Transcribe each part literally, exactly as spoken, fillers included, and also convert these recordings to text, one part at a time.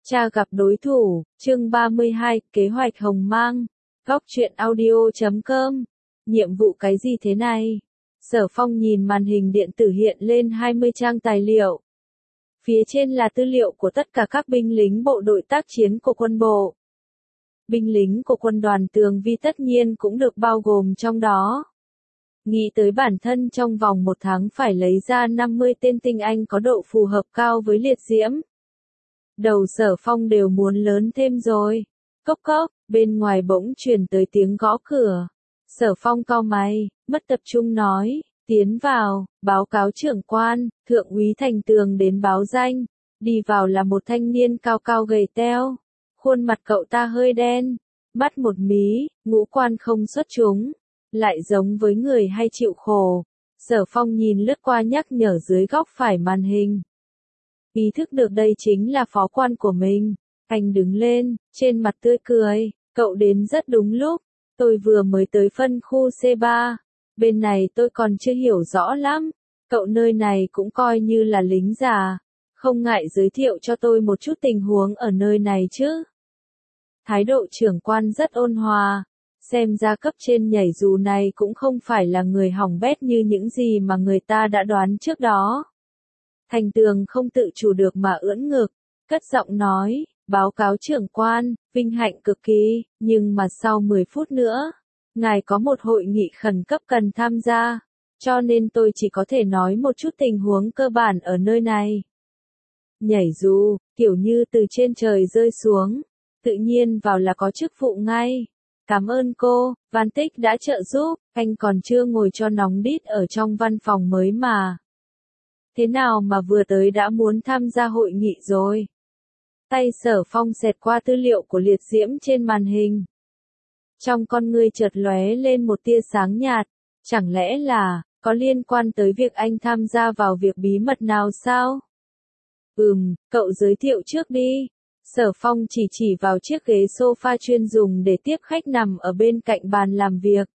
Cha gặp đối thủ, chương ba mươi hai, kế hoạch hồng mang, góc truyện audio chấm com. Nhiệm vụ cái gì thế này? Sở Phong nhìn màn hình điện tử hiện lên hai mươi trang tài liệu. Phía trên là tư liệu của tất cả các binh lính bộ đội tác chiến của quân bộ. Binh lính của quân đoàn Tường Vi tất nhiên cũng được bao gồm trong đó. Nghĩ tới bản thân trong vòng một tháng phải lấy ra năm mươi tên tinh anh có độ phù hợp cao với liệt diễm. Đầu Sở Phong đều muốn lớn thêm rồi. Cốc cốc, bên ngoài bỗng truyền tới tiếng gõ cửa. Sở Phong cau mày, mất tập trung nói, tiến vào, báo cáo trưởng quan, thượng úy Thành Tường đến báo danh. Đi vào là một thanh niên cao cao gầy teo. Khuôn mặt cậu ta hơi đen, mắt một mí, ngũ quan không xuất chúng, lại giống với người hay chịu khổ. Sở Phong nhìn lướt qua nhắc nhở dưới góc phải màn hình. Ý thức được đây chính là phó quan của mình. Anh đứng lên, trên mặt tươi cười, cậu đến rất đúng lúc. Tôi vừa mới tới phân khu C ba. Bên này tôi còn chưa hiểu rõ lắm. Cậu nơi này cũng coi như là lính già. Không ngại giới thiệu cho tôi một chút tình huống ở nơi này chứ. Thái độ trưởng quan rất ôn hòa. Xem ra cấp trên nhảy dù này cũng không phải là người hỏng bét như những gì mà người ta đã đoán trước đó. Thành Tường không tự chủ được mà ưỡn ngực, cất giọng nói, báo cáo trưởng quan, vinh hạnh cực kỳ, nhưng mà sau mười phút nữa, ngài có một hội nghị khẩn cấp cần tham gia, cho nên tôi chỉ có thể nói một chút tình huống cơ bản ở nơi này. Nhảy dù, kiểu như từ trên trời rơi xuống, tự nhiên vào là có chức vụ ngay. Cảm ơn cô, Van Tích đã trợ giúp, anh còn chưa ngồi cho nóng đít ở trong văn phòng mới mà. Thế nào mà vừa tới đã muốn tham gia hội nghị rồi? Tay Sở Phong xẹt qua tư liệu của liệt diễm trên màn hình. Trong con ngươi chợt lóe lên một tia sáng nhạt, chẳng lẽ là, có liên quan tới việc anh tham gia vào việc bí mật nào sao? Ừm, cậu giới thiệu trước đi. Sở Phong chỉ chỉ vào chiếc ghế sofa chuyên dùng để tiếp khách nằm ở bên cạnh bàn làm việc.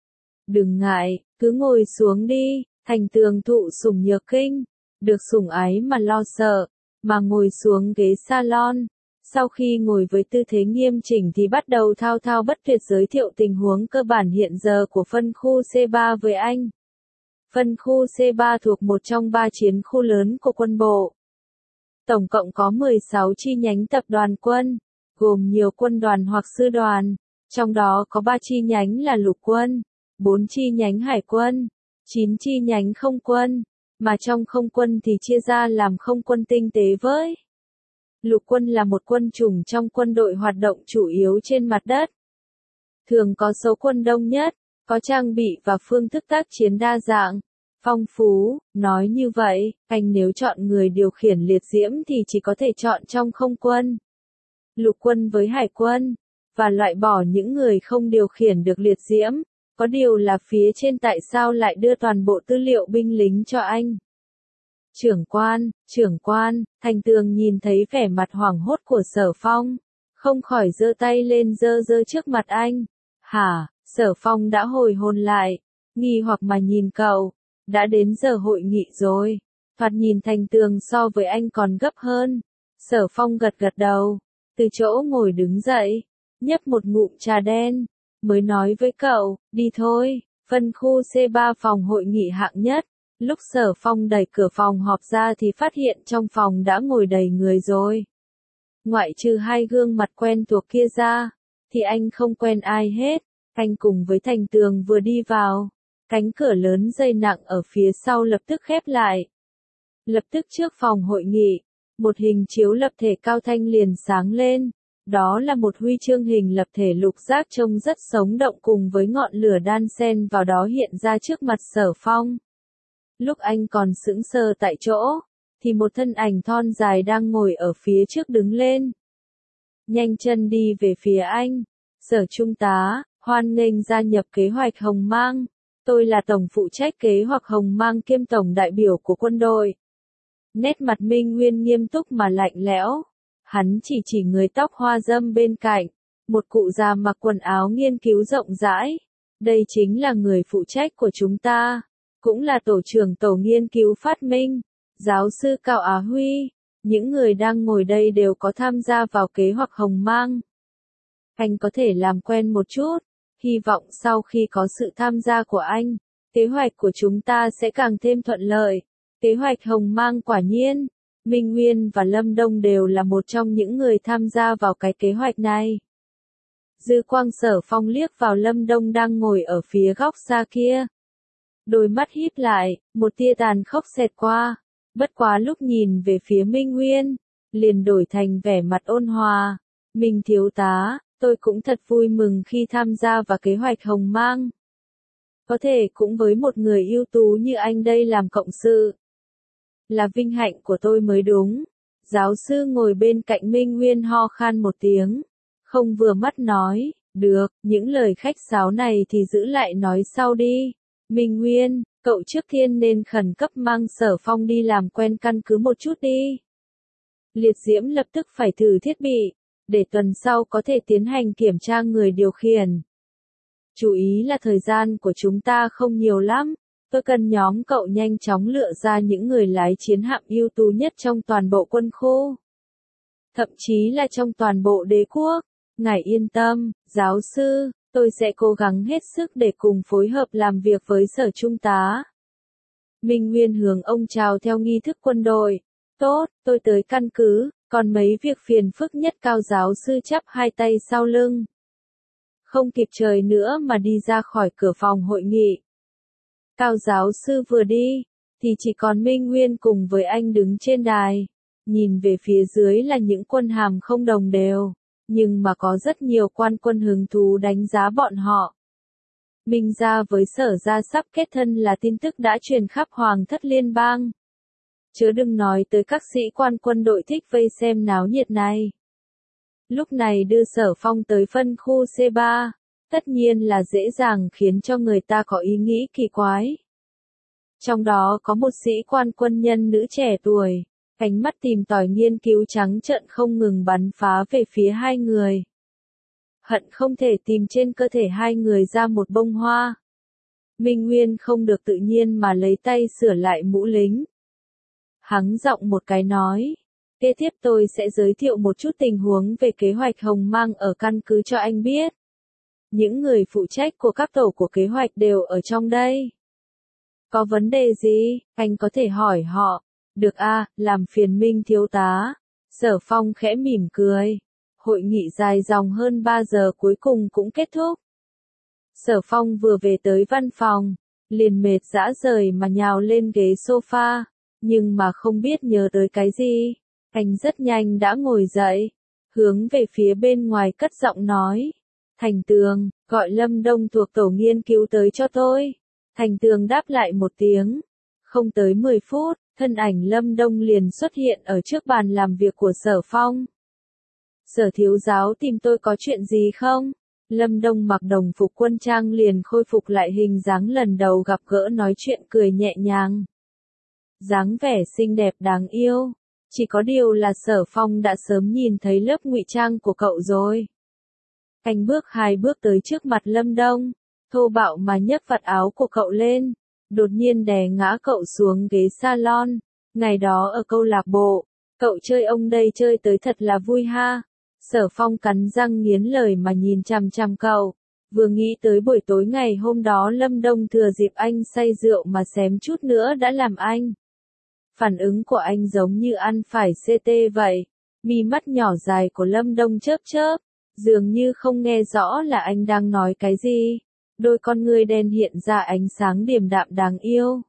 Đừng ngại, cứ ngồi xuống đi. Thành Tường thụ sủng nhược kinh, được sủng ái mà lo sợ, mà ngồi xuống ghế salon. Sau khi ngồi với tư thế nghiêm chỉnh thì bắt đầu thao thao bất tuyệt giới thiệu tình huống cơ bản hiện giờ của phân khu C ba với anh. Phân khu C ba thuộc một trong ba chiến khu lớn của quân bộ. Tổng cộng có mười sáu chi nhánh tập đoàn quân, gồm nhiều quân đoàn hoặc sư đoàn, trong đó có ba chi nhánh là lục quân, bốn chi nhánh hải quân, chín chi nhánh không quân, mà trong không quân thì chia ra làm không quân tinh tế với. Lục quân là một quân chủng trong quân đội hoạt động chủ yếu trên mặt đất. Thường có số quân đông nhất, có trang bị và phương thức tác chiến đa dạng, phong phú. Nói như vậy, anh nếu chọn người điều khiển liệt diễm thì chỉ có thể chọn trong không quân, lục quân với hải quân, và loại bỏ những người không điều khiển được liệt diễm. Có điều là phía trên tại sao lại đưa toàn bộ tư liệu binh lính cho anh? Trưởng quan, trưởng quan, Thành Tường nhìn thấy vẻ mặt hoảng hốt của Sở Phong, không khỏi giơ tay lên giơ giơ trước mặt anh. Hả? Sở Phong đã hồi hồn lại, nghi hoặc mà nhìn cậu, đã đến giờ hội nghị rồi. Thoạt nhìn Thành Tường so với anh còn gấp hơn. Sở Phong gật gật đầu, từ chỗ ngồi đứng dậy, nhấp một ngụm trà đen. Mới nói với cậu, đi thôi, phân khu C ba phòng hội nghị hạng nhất. Lúc Sở Phong đẩy cửa phòng họp ra thì phát hiện trong phòng đã ngồi đầy người rồi. Ngoại trừ hai gương mặt quen thuộc kia ra, thì anh không quen ai hết. Anh cùng với Thành Tường vừa đi vào, cánh cửa lớn dày nặng ở phía sau lập tức khép lại. Lập tức trước phòng hội nghị, một hình chiếu lập thể cao thanh liền sáng lên. Đó là một huy chương hình lập thể lục giác trông rất sống động cùng với ngọn lửa đan xen vào đó hiện ra trước mặt Sở Phong. Lúc anh còn sững sờ tại chỗ, thì một thân ảnh thon dài đang ngồi ở phía trước đứng lên. Nhanh chân đi về phía anh. Sở Trung tá, hoan nghênh gia nhập kế hoạch Hồng Mang. Tôi là tổng phụ trách kế hoạch Hồng Mang kiêm tổng đại biểu của quân đội. Nét mặt Minh Nguyên nghiêm túc mà lạnh lẽo. Hắn chỉ chỉ người tóc hoa râm bên cạnh, một cụ già mặc quần áo nghiên cứu rộng rãi. Đây chính là người phụ trách của chúng ta, cũng là tổ trưởng tổ nghiên cứu phát minh, giáo sư Cao Á Huy. Những người đang ngồi đây đều có tham gia vào kế hoạch hồng mang. Anh có thể làm quen một chút, hy vọng sau khi có sự tham gia của anh, kế hoạch của chúng ta sẽ càng thêm thuận lợi. Kế hoạch hồng mang quả nhiên, Minh Nguyên và Lâm Đông đều là một trong những người tham gia vào cái kế hoạch này. Dư quang Sở Phong liếc vào Lâm Đông đang ngồi ở phía góc xa kia. Đôi mắt híp lại, một tia tàn khốc xẹt qua, bất quá lúc nhìn về phía Minh Nguyên, liền đổi thành vẻ mặt ôn hòa. Minh thiếu tá, tôi cũng thật vui mừng khi tham gia vào kế hoạch hồng mang. Có thể cũng với một người ưu tú như anh đây làm cộng sự. Là vinh hạnh của tôi mới đúng. Giáo sư ngồi bên cạnh Minh Nguyên ho khan một tiếng. Không vừa mắt nói, được, những lời khách sáo này thì giữ lại nói sau đi. Minh Nguyên, cậu trước tiên nên khẩn cấp mang Sở Phong đi làm quen căn cứ một chút đi. Liệt Diễm lập tức phải thử thiết bị, để tuần sau có thể tiến hành kiểm tra người điều khiển. Chú ý là thời gian của chúng ta không nhiều lắm, tôi cần nhóm cậu nhanh chóng lựa ra những người lái chiến hạm ưu tú nhất trong toàn bộ quân khu. Thậm chí là trong toàn bộ đế quốc. Ngài yên tâm, giáo sư, tôi sẽ cố gắng hết sức để cùng phối hợp làm việc với Sở Trung tá. Minh Nguyên hướng ông chào theo nghi thức quân đội. Tốt, tôi tới căn cứ, còn mấy việc phiền phức nhất Cao giáo sư chắp hai tay sau lưng. Không kịp trời nữa mà đi ra khỏi cửa phòng hội nghị. Cao giáo sư vừa đi, thì chỉ còn Minh Nguyên cùng với anh đứng trên đài. Nhìn về phía dưới là những quân hàm không đồng đều. Nhưng mà có rất nhiều quan quân hứng thú đánh giá bọn họ. Minh gia với Sở gia sắp kết thân là tin tức đã truyền khắp Hoàng thất liên bang. Chớ đừng nói tới các sĩ quan quân đội thích vây xem náo nhiệt này. Lúc này đưa Sở Phong tới phân khu C ba, tất nhiên là dễ dàng khiến cho người ta có ý nghĩ kỳ quái. Trong đó có một sĩ quan quân nhân nữ trẻ tuổi. Ánh mắt tìm tòi nghiên cứu trắng trợn không ngừng bắn phá về phía hai người. Hận không thể tìm trên cơ thể hai người ra một bông hoa. Minh Nguyên không được tự nhiên mà lấy tay sửa lại mũ lính. Hắng giọng một cái nói. Kế tiếp tôi sẽ giới thiệu một chút tình huống về kế hoạch hồng mang ở căn cứ cho anh biết. Những người phụ trách của các tổ của kế hoạch đều ở trong đây. Có vấn đề gì, anh có thể hỏi họ. Được a, à, làm phiền Minh thiếu tá. Sở Phong khẽ mỉm cười. Hội nghị dài dòng hơn ba giờ cuối cùng cũng kết thúc. Sở Phong vừa về tới văn phòng, liền mệt rã rời mà nhào lên ghế sofa, nhưng mà không biết nhớ tới cái gì. Anh rất nhanh đã ngồi dậy, hướng về phía bên ngoài cất giọng nói. Thành Tường, gọi Lâm Đông thuộc tổ nghiên cứu tới cho tôi. Thành Tường đáp lại một tiếng. Không tới mười phút. Thân ảnh Lâm Đông liền xuất hiện ở trước bàn làm việc của Sở Phong. Sở thiếu giáo tìm tôi có chuyện gì không? Lâm Đông mặc đồng phục quân trang liền khôi phục lại hình dáng lần đầu gặp gỡ nói chuyện cười nhẹ nhàng. Dáng vẻ xinh đẹp đáng yêu. Chỉ có điều là Sở Phong đã sớm nhìn thấy lớp ngụy trang của cậu rồi. Anh bước hai bước tới trước mặt Lâm Đông, thô bạo mà nhấc vạt áo của cậu lên. Đột nhiên đè ngã cậu xuống ghế salon. Ngày đó ở câu lạc bộ, cậu chơi ông đây chơi tới thật là vui ha. Sở Phong cắn răng nghiến lời mà nhìn chằm chằm cậu. Vừa nghĩ tới buổi tối ngày hôm đó Lâm Đông thừa dịp anh say rượu mà xém chút nữa đã làm anh. Phản ứng của anh giống như ăn phải xê tê vậy. Mi mắt nhỏ dài của Lâm Đông chớp chớp, dường như không nghe rõ là anh đang nói cái gì. Đôi con ngươi đen hiện ra ánh sáng điềm đạm đáng yêu.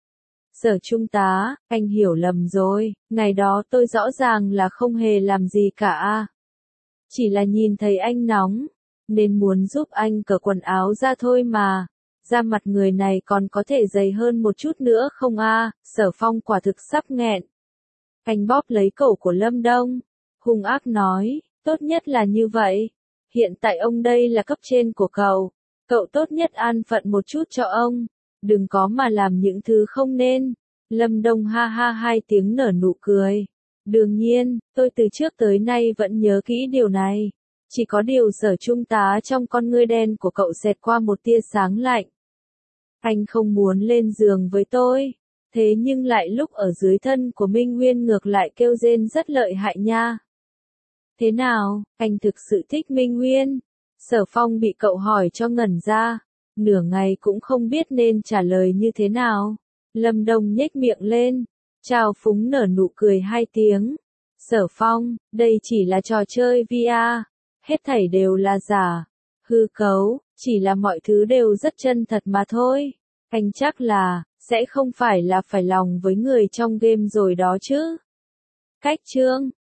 Sở Trung tá, anh hiểu lầm rồi, ngày đó tôi rõ ràng là không hề làm gì cả. Chỉ là nhìn thấy anh nóng, nên muốn giúp anh cởi quần áo ra thôi mà. Da mặt người này còn có thể dày hơn một chút nữa không a? Sở Phong quả thực sắp nghẹn. Anh bóp lấy cổ của Lâm Đông, hung ác nói, tốt nhất là như vậy. Hiện tại ông đây là cấp trên của cậu. Cậu tốt nhất an phận một chút cho ông, đừng có mà làm những thứ không nên. Lâm Đông ha ha hai tiếng nở nụ cười. Đương nhiên, tôi từ trước tới nay vẫn nhớ kỹ điều này. Chỉ có điều Sở Trung tá trong con ngươi đen của cậu xẹt qua một tia sáng lạnh. Anh không muốn lên giường với tôi. Thế nhưng lại lúc ở dưới thân của Minh Nguyên ngược lại kêu rên rất lợi hại nha. Thế nào, anh thực sự thích Minh Nguyên? Sở Phong bị cậu hỏi cho ngẩn ra, nửa ngày cũng không biết nên trả lời như thế nào. Lâm Đông nhếch miệng lên, trao phúng nở nụ cười hai tiếng. Sở Phong, đây chỉ là trò chơi vê rờ, hết thảy đều là giả, hư cấu, chỉ là mọi thứ đều rất chân thật mà thôi. Anh chắc là, sẽ không phải là phải lòng với người trong game rồi đó chứ. Cách chương